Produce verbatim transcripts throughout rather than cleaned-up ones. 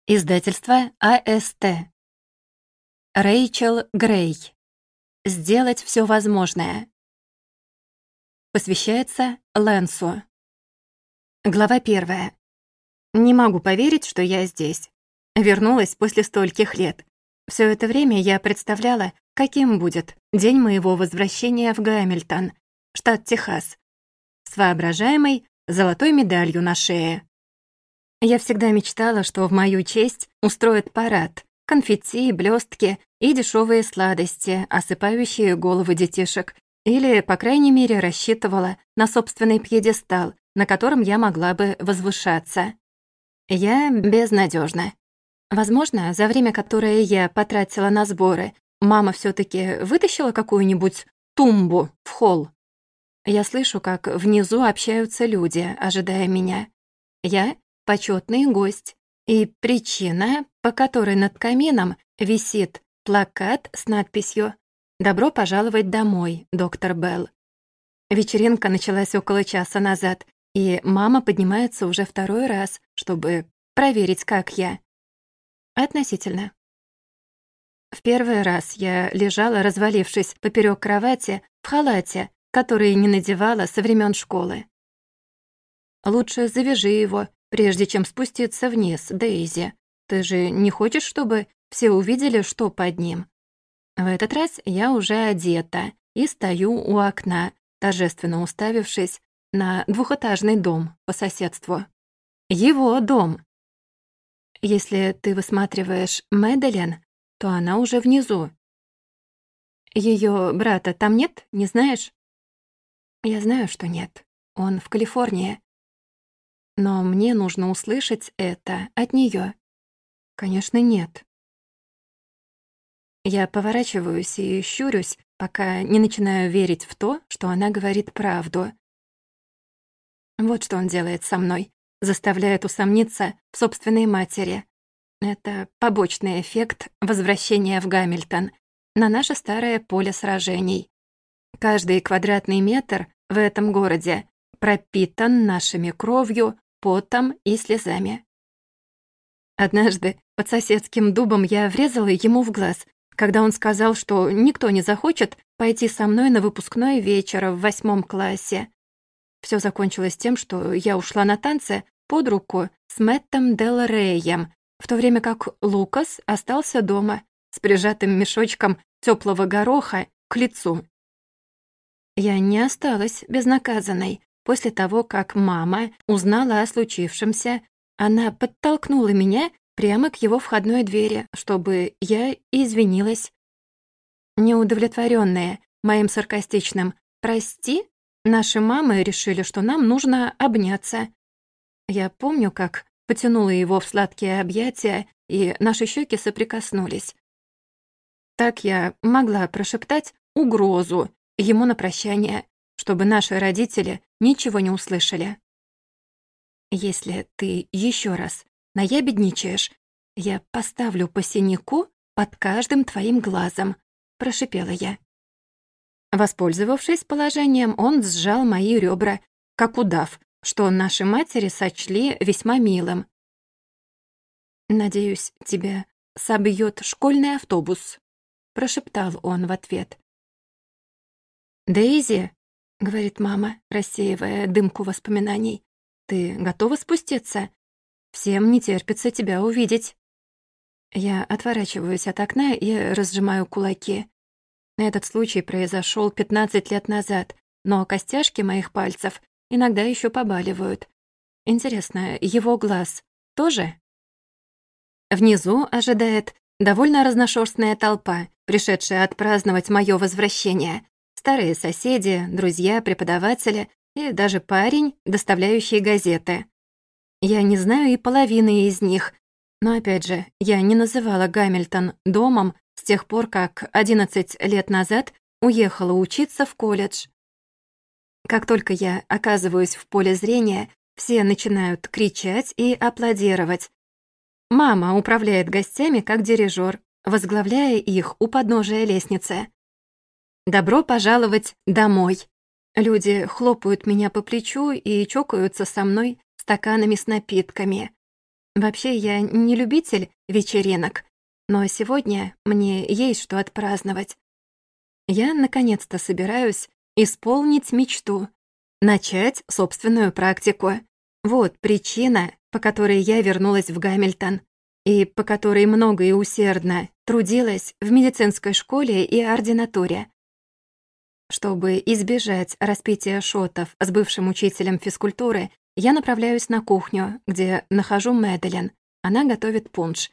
Издательство А Эс Тэ. Рэйчел Грей. «Сделать все возможное». Посвящается Лэнсу. Глава первая. Не могу поверить, что я здесь. Вернулась после стольких лет. Все это время я представляла, каким будет день моего возвращения в Гамильтон, штат Техас, с воображаемой золотой медалью на шее. Я всегда мечтала, что в мою честь устроят парад, конфетти, блестки и дешевые сладости, осыпающие головы детишек, или, по крайней мере, рассчитывала на собственный пьедестал, на котором я могла бы возвышаться. Я безнадежна. Возможно, за время, которое я потратила на сборы, мама все таки вытащила какую-нибудь тумбу в холл. Я слышу, как внизу общаются люди, ожидая меня. Я — почетный гость, и причина, по которой над камином висит плакат с надписью «Добро пожаловать домой, доктор Белл». Вечеринка началась около часа назад, и мама поднимается уже второй раз, чтобы проверить, как я. Относительно. В первый раз я лежала, развалившись поперек кровати, в халате, который не надевала со времен школы. «Лучше завяжи его, прежде чем спуститься вниз, Дейзи. Ты же не хочешь, чтобы все увидели, что под ним?» В этот раз я уже одета и стою у окна, торжественно уставившись на двухэтажный дом по соседству. Его дом. Если ты высматриваешь Мэдалин, то она уже внизу. Её брата там нет, не знаешь? Я знаю, что нет. Он в Калифорнии. Но мне нужно услышать это от неё. Конечно, нет. Я поворачиваюсь и щурюсь, пока не начинаю верить в то, что она говорит правду. Вот что он делает со мной. Заставляет усомниться в собственной матери. Это побочный эффект возвращения в Гамильтон, на наше старое поле сражений. Каждый квадратный метр в этом городе пропитан нашими кровью, потом и слезами. Однажды под соседским дубом я врезала ему в глаз, когда он сказал, что никто не захочет пойти со мной на выпускной вечер в восьмом классе. Всё закончилось тем, что я ушла на танцы под руку с Мэттом Дел Рейем, в то время как Лукас остался дома с прижатым мешочком тёплого гороха к лицу. Я не осталась безнаказанной. После того, как мама узнала о случившемся, она подтолкнула меня прямо к его входной двери, чтобы я извинилась. Неудовлетворённая моим саркастичным «прости», наши мамы решили, что нам нужно обняться. Я помню, как потянула его в сладкие объятия, и наши щеки соприкоснулись. Так я могла прошептать угрозу ему на прощание, чтобы наши родители ничего не услышали. «Если ты еще раз наябедничаешь, я поставлю по синяку под каждым твоим глазом», — прошипела я. Воспользовавшись положением, он сжал мои ребра, как удав, что наши матери сочли весьма милым. «Надеюсь, тебя собьет школьный автобус», — прошептал он в ответ. «Дейзи», — говорит мама, рассеивая дымку воспоминаний, «ты готова спуститься? Всем не терпится тебя увидеть». Я отворачиваюсь от окна и разжимаю кулаки. Этот случай произошел пятнадцать лет назад, но костяшки моих пальцев иногда еще побаливают. Интересно, его глаз тоже? Внизу ожидает довольно разношерстная толпа, пришедшая отпраздновать мое возвращение. Старые соседи, друзья, преподаватели и даже парень, доставляющий газеты. Я не знаю и половины из них, но, опять же, я не называла Гамильтон домом с тех пор, как одиннадцать лет назад уехала учиться в колледж. Как только я оказываюсь в поле зрения, все начинают кричать и аплодировать. Мама управляет гостями как дирижер, возглавляя их у подножия лестницы. «Добро пожаловать домой!» Люди хлопают меня по плечу и чокаются со мной стаканами с напитками. Вообще, я не любитель вечеринок, но сегодня мне есть что отпраздновать. Я наконец-то собираюсь исполнить мечту, начать собственную практику. Вот причина, по которой я вернулась в Гамильтон и по которой много и усердно трудилась в медицинской школе и ординатуре. Чтобы избежать распития шотов с бывшим учителем физкультуры, я направляюсь на кухню, где нахожу Мэдалин. Она готовит пунш.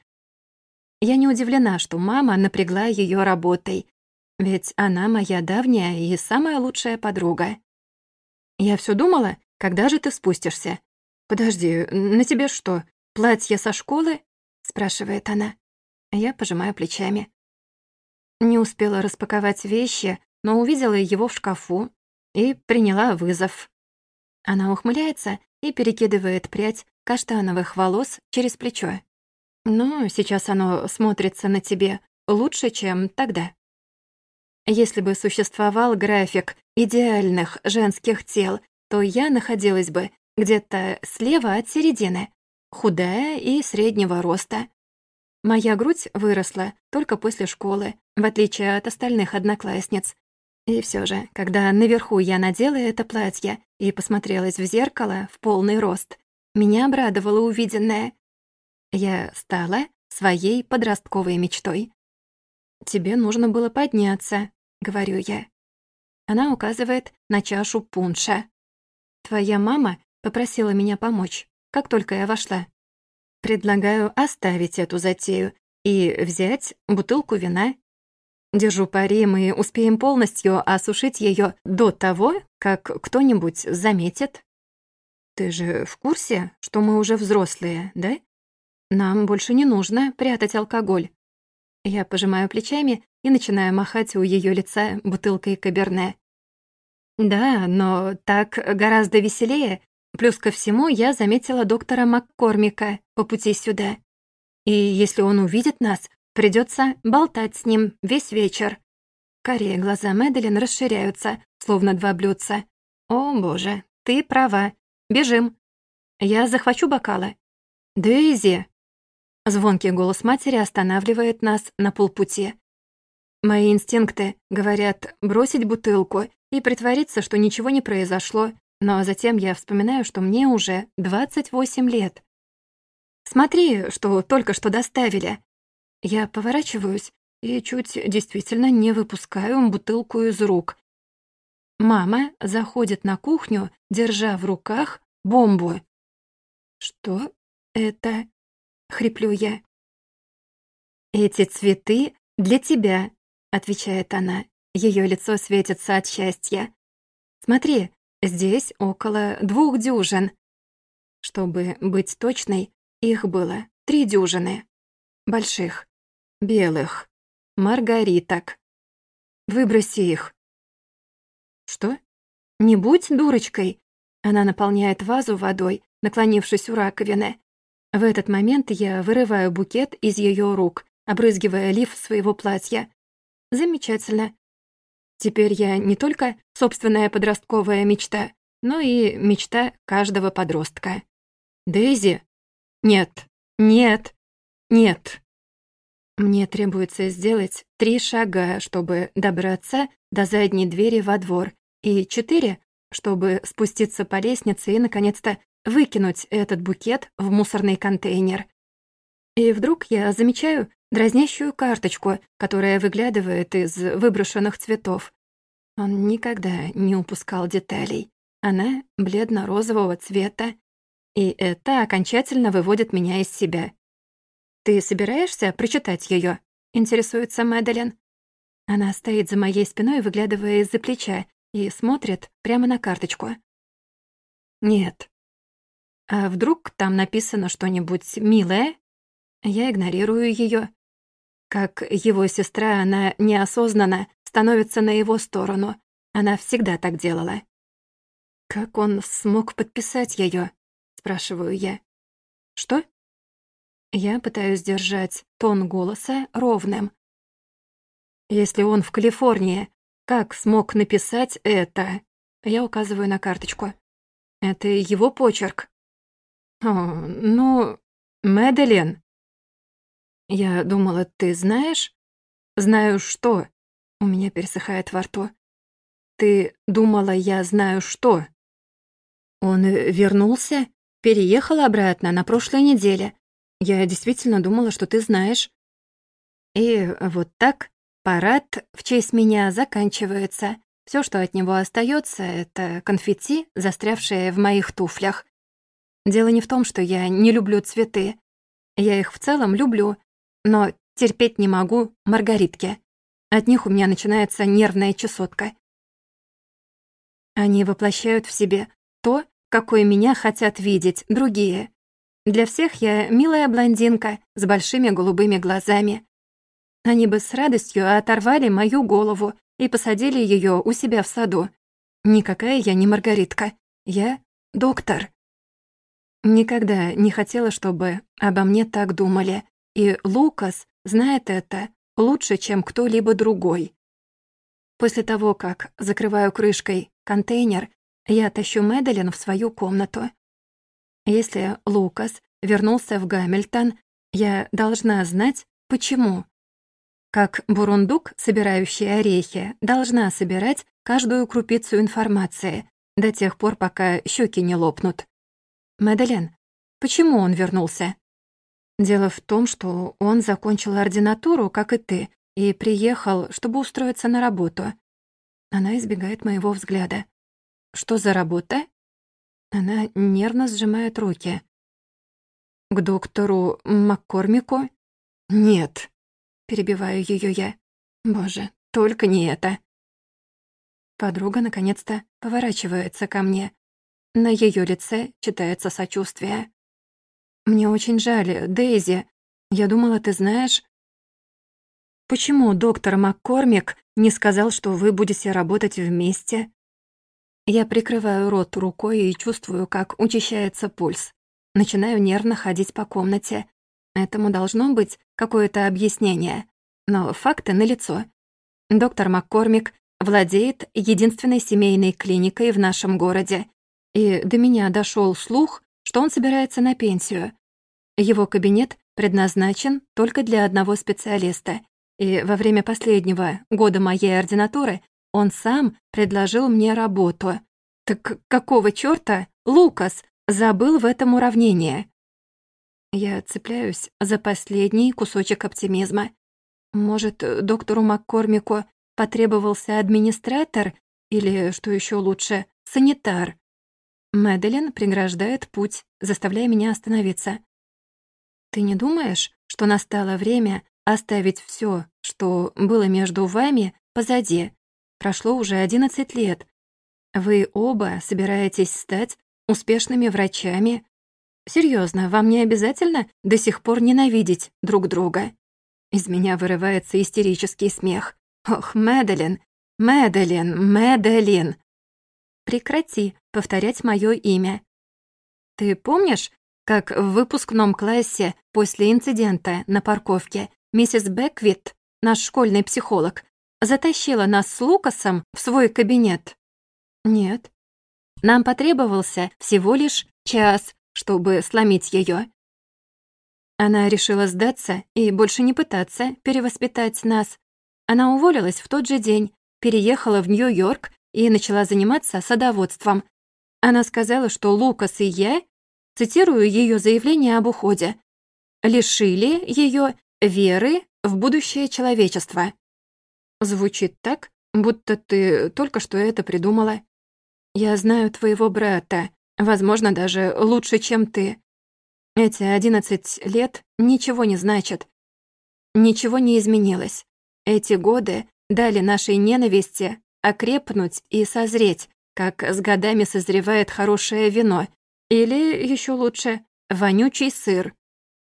Я не удивлена, что мама напрягла ее работой, ведь она моя давняя и самая лучшая подруга. Я все думала, когда же ты спустишься? «Подожди, на тебе что, платье со школы?» — спрашивает она. Я пожимаю плечами. Не успела распаковать вещи, но увидела его в шкафу и приняла вызов. Она ухмыляется и перекидывает прядь каштановых волос через плечо. «Ну, сейчас оно смотрится на тебе лучше, чем тогда». Если бы существовал график идеальных женских тел, то я находилась бы где-то слева от середины, худая и среднего роста. Моя грудь выросла только после школы, в отличие от остальных одноклассниц. И все же, когда наверху я надела это платье и посмотрелась в зеркало в полный рост, меня обрадовало увиденное. Я стала своей подростковой мечтой. «Тебе нужно было подняться», — говорю я. Она указывает на чашу пунша. «Твоя мама попросила меня помочь, как только я вошла. Предлагаю оставить эту затею и взять бутылку вина. Держу пари, мы успеем полностью осушить ее до того, как кто-нибудь заметит. Ты же в курсе, что мы уже взрослые, да? Нам больше не нужно прятать алкоголь». Я пожимаю плечами и начинаю махать у ее лица бутылкой каберне. «Да, но так гораздо веселее. Плюс ко всему я заметила доктора Маккормика по пути сюда. И если он увидит нас, придется болтать с ним весь вечер». Карие глаза Мэдалин расширяются, словно два блюдца. «О, боже, ты права. Бежим. Я захвачу бокалы». «Дейзи!» Звонкий голос матери останавливает нас на полпути. Мои инстинкты говорят бросить бутылку и притвориться, что ничего не произошло, но затем я вспоминаю, что мне уже двадцать восемь лет. «Смотри, что только что доставили». Я поворачиваюсь и чуть действительно не выпускаю бутылку из рук. Мама заходит на кухню, держа в руках бомбу. «Что это?» — хриплю я. «Эти цветы для тебя», — отвечает она. Ее лицо светится от счастья. «Смотри, здесь около двух дюжин». Чтобы быть точной, их было три дюжины. Больших, белых, маргариток. Выброси их. «Что? Не будь дурочкой». Она наполняет вазу водой, наклонившись у раковины. В этот момент я вырываю букет из ее рук, обрызгивая лиф своего платья. Замечательно. Теперь я не только собственная подростковая мечта, но и мечта каждого подростка. «Дейзи?» «Нет, нет, нет». Мне требуется сделать три шага, чтобы добраться до задней двери во двор, и четыре, чтобы спуститься по лестнице и, наконец-то, выкинуть этот букет в мусорный контейнер. И вдруг я замечаю дразнящую карточку, которая выглядывает из выброшенных цветов. Он никогда не упускал деталей. Она бледно-розового цвета, и это окончательно выводит меня из себя. «Ты собираешься прочитать ее? Интересуется Мэдалин. Она стоит за моей спиной, выглядывая из-за плеча, и смотрит прямо на карточку. «Нет». «А вдруг там написано что-нибудь милое?» Я игнорирую ее. Как его сестра, она неосознанно становится на его сторону. Она всегда так делала. «Как он смог подписать ее? Спрашиваю я. «Что?» Я пытаюсь держать тон голоса ровным. «Если он в Калифорнии, как смог написать это?» Я указываю на карточку. «Это его почерк». «О, ну...» Мэдалин, я думала, ты знаешь? Знаю что? У меня пересыхает во рту. Ты думала, я знаю что? Он э, вернулся, переехал обратно на прошлой неделе. Я действительно думала, что ты знаешь. И вот так парад в честь меня заканчивается. Все, что от него остается, это конфетти, застрявшие в моих туфлях. Дело не в том, что я не люблю цветы. Я их в целом люблю, но терпеть не могу маргаритки. От них у меня начинается нервная чесотка. Они воплощают в себе то, какой меня хотят видеть другие. Для всех я милая блондинка с большими голубыми глазами. Они бы с радостью оторвали мою голову и посадили ее у себя в саду. Никакая я не Маргаритка. Я доктор. Никогда не хотела, чтобы обо мне так думали. И Лукас знает это лучше, чем кто-либо другой. После того, как закрываю крышкой контейнер, я тащу Мэдалин в свою комнату. Если Лукас вернулся в Гамильтон, я должна знать, почему. Как бурундук, собирающий орехи, должна собирать каждую крупицу информации до тех пор, пока щеки не лопнут. Мэдалин, почему он вернулся? Дело в том, что он закончил ординатуру, как и ты, и приехал, чтобы устроиться на работу. Она избегает моего взгляда. Что за работа? Она нервно сжимает руки. К доктору Маккормику? Нет. Перебиваю ее я. Боже, только не это. Подруга наконец-то поворачивается ко мне. На ее лице читается сочувствие. Мне очень жаль, Дейзи. Я думала, ты знаешь... Почему доктор Маккормик не сказал, что вы будете работать вместе? Я прикрываю рот рукой и чувствую, как учащается пульс. Начинаю нервно ходить по комнате. Этому должно быть какое-то объяснение. Но факты налицо. Доктор Маккормик владеет единственной семейной клиникой в нашем городе. И до меня дошел слух, что он собирается на пенсию. Его кабинет предназначен только для одного специалиста. И во время последнего года моей ординатуры он сам предложил мне работу. Так какого чёрта Лукас забыл в этом уравнении? Я цепляюсь за последний кусочек оптимизма. Может, доктору Маккормику потребовался администратор или, что еще лучше, санитар? Мэдалин преграждает путь, заставляя меня остановиться. Ты не думаешь, что настало время оставить все, что было между вами, позади? Прошло уже одиннадцать лет. Вы оба собираетесь стать успешными врачами. Серьезно, вам не обязательно до сих пор ненавидеть друг друга? Из меня вырывается истерический смех. Ох, Мэдалин, Мэдалин, Мэдалин. Прекрати повторять мое имя. Ты помнишь, как в выпускном классе после инцидента на парковке миссис Беквит, наш школьный психолог, затащила нас с Лукасом в свой кабинет? Нет. Нам потребовался всего лишь час, чтобы сломить ее. Она решила сдаться и больше не пытаться перевоспитать нас. Она уволилась в тот же день, переехала в Нью-Йорк и начала заниматься садоводством. Она сказала, что Лукас и я, цитирую ее заявление об уходе, лишили ее веры в будущее человечества. Звучит так, будто ты только что это придумала. Я знаю твоего брата, возможно, даже лучше, чем ты. Эти одиннадцать лет ничего не значат. Ничего не изменилось. Эти годы дали нашей ненависти окрепнуть и созреть, как с годами созревает хорошее вино, или, еще лучше, вонючий сыр.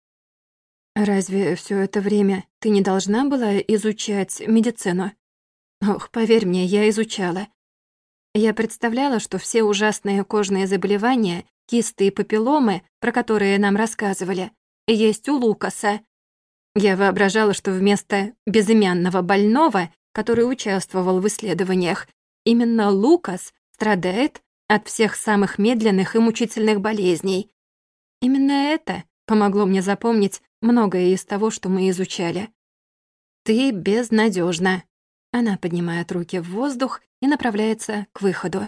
Разве все это время ты не должна была изучать медицину? Ох, поверь мне, я изучала. Я представляла, что все ужасные кожные заболевания, кисты и папилломы, про которые нам рассказывали, есть у Лукаса. Я воображала, что вместо безымянного больного, который участвовал в исследованиях, именно Лукас страдает от всех самых медленных и мучительных болезней. Именно это помогло мне запомнить многое из того, что мы изучали. «Ты безнадежна. Она поднимает руки в воздух и направляется к выходу.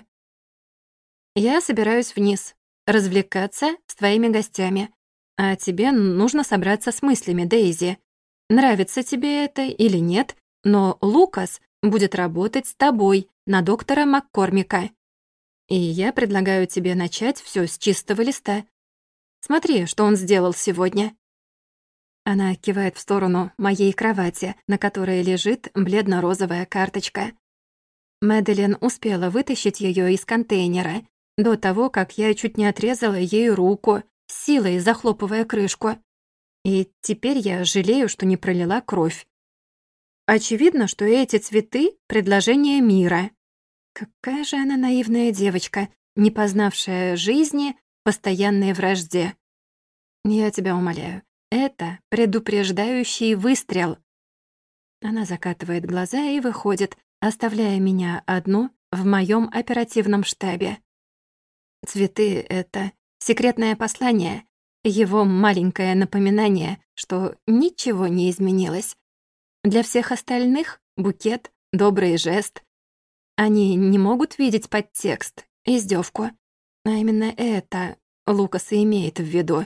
«Я собираюсь вниз, развлекаться с твоими гостями. А тебе нужно собраться с мыслями, Дейзи. Нравится тебе это или нет, но Лукас будет работать с тобой на доктора Маккормика. И я предлагаю тебе начать все с чистого листа. Смотри, что он сделал сегодня». Она кивает в сторону моей кровати, на которой лежит бледно-розовая карточка. Мэдалин успела вытащить ее из контейнера до того, как я чуть не отрезала ей руку, силой захлопывая крышку. И теперь я жалею, что не пролила кровь. Очевидно, что эти цветы — предложение мира. Какая же она наивная девочка, не познавшая жизни, постоянной вражде. Я тебя умоляю, это предупреждающий выстрел. Она закатывает глаза и выходит, оставляя меня одну в моем оперативном штабе. Цветы — это секретное послание, его маленькое напоминание, что ничего не изменилось. Для всех остальных — букет, добрый жест. Они не могут видеть подтекст, издевку. А именно это Лукас и имеет в виду.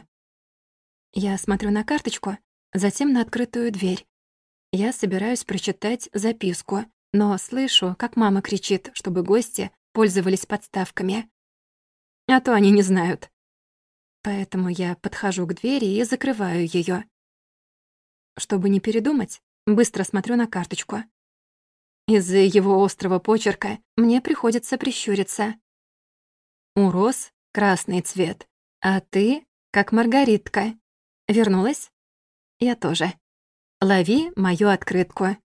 Я смотрю на карточку, затем на открытую дверь. Я собираюсь прочитать записку, но слышу, как мама кричит, чтобы гости пользовались подставками. А то они не знают. Поэтому я подхожу к двери и закрываю ее. Чтобы не передумать, быстро смотрю на карточку. Из-за его острого почерка мне приходится прищуриться. У роз красный цвет, а ты как маргаритка. Вернулась? Я тоже. Лови мою открытку.